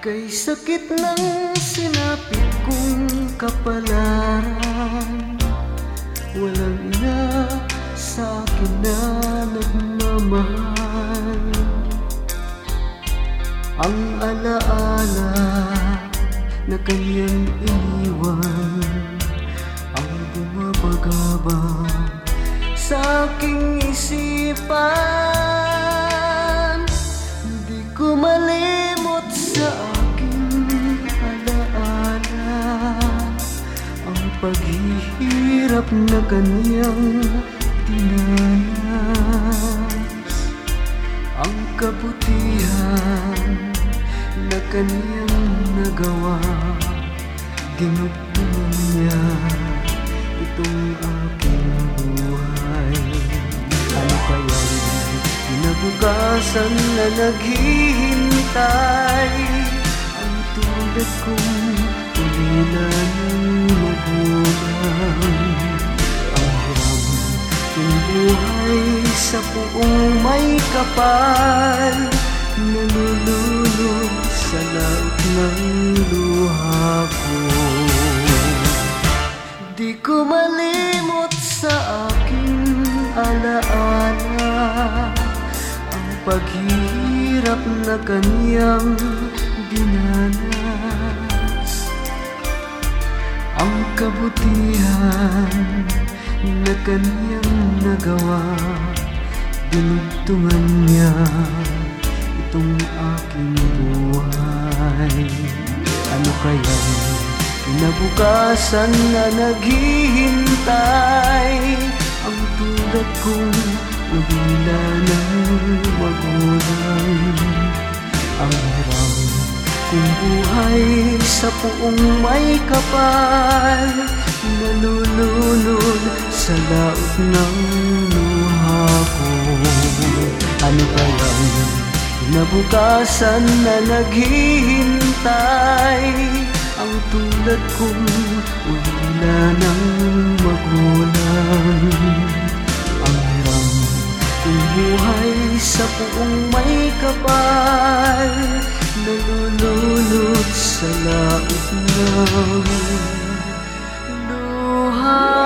Kay sakit ng sinapit kong kapalaran, walang ina sa akin na nagmamahal. Ang alaala na kanyang iniwan ang bumabagabag sa aking isipan. Di ko malimot sa aking alaala ang paghihirap na kanyang dinanas, ang kabutihan na kanyang nagawa. Dinugtungan niya itong aking buhay. Ano kayang kinabukasan na naghihintay ang tulad kong ulila ng magulang? Ang hiram ng buhay sa puong may kapal, nalulunod sa laot ng luha ko. Di ko malimot sa aking alaala ang paghihirap na kanyang dinanas, ang kabutihan na kanyang nagawa. Dinugtungan niya itong aking buhay. Ano kayang kinabukasan na naghihintay ang tulad kong ulila ng magulang? Ang hiram kong buhay sa puong may kapal, nalulunod sa laot ng luha ko. Ano kayang kinabukasan na naghihintay ang tulad kong ulila ng magulang? Ang hiram kong buhay sa puong may kapal, nalulunod sa laot ng luha.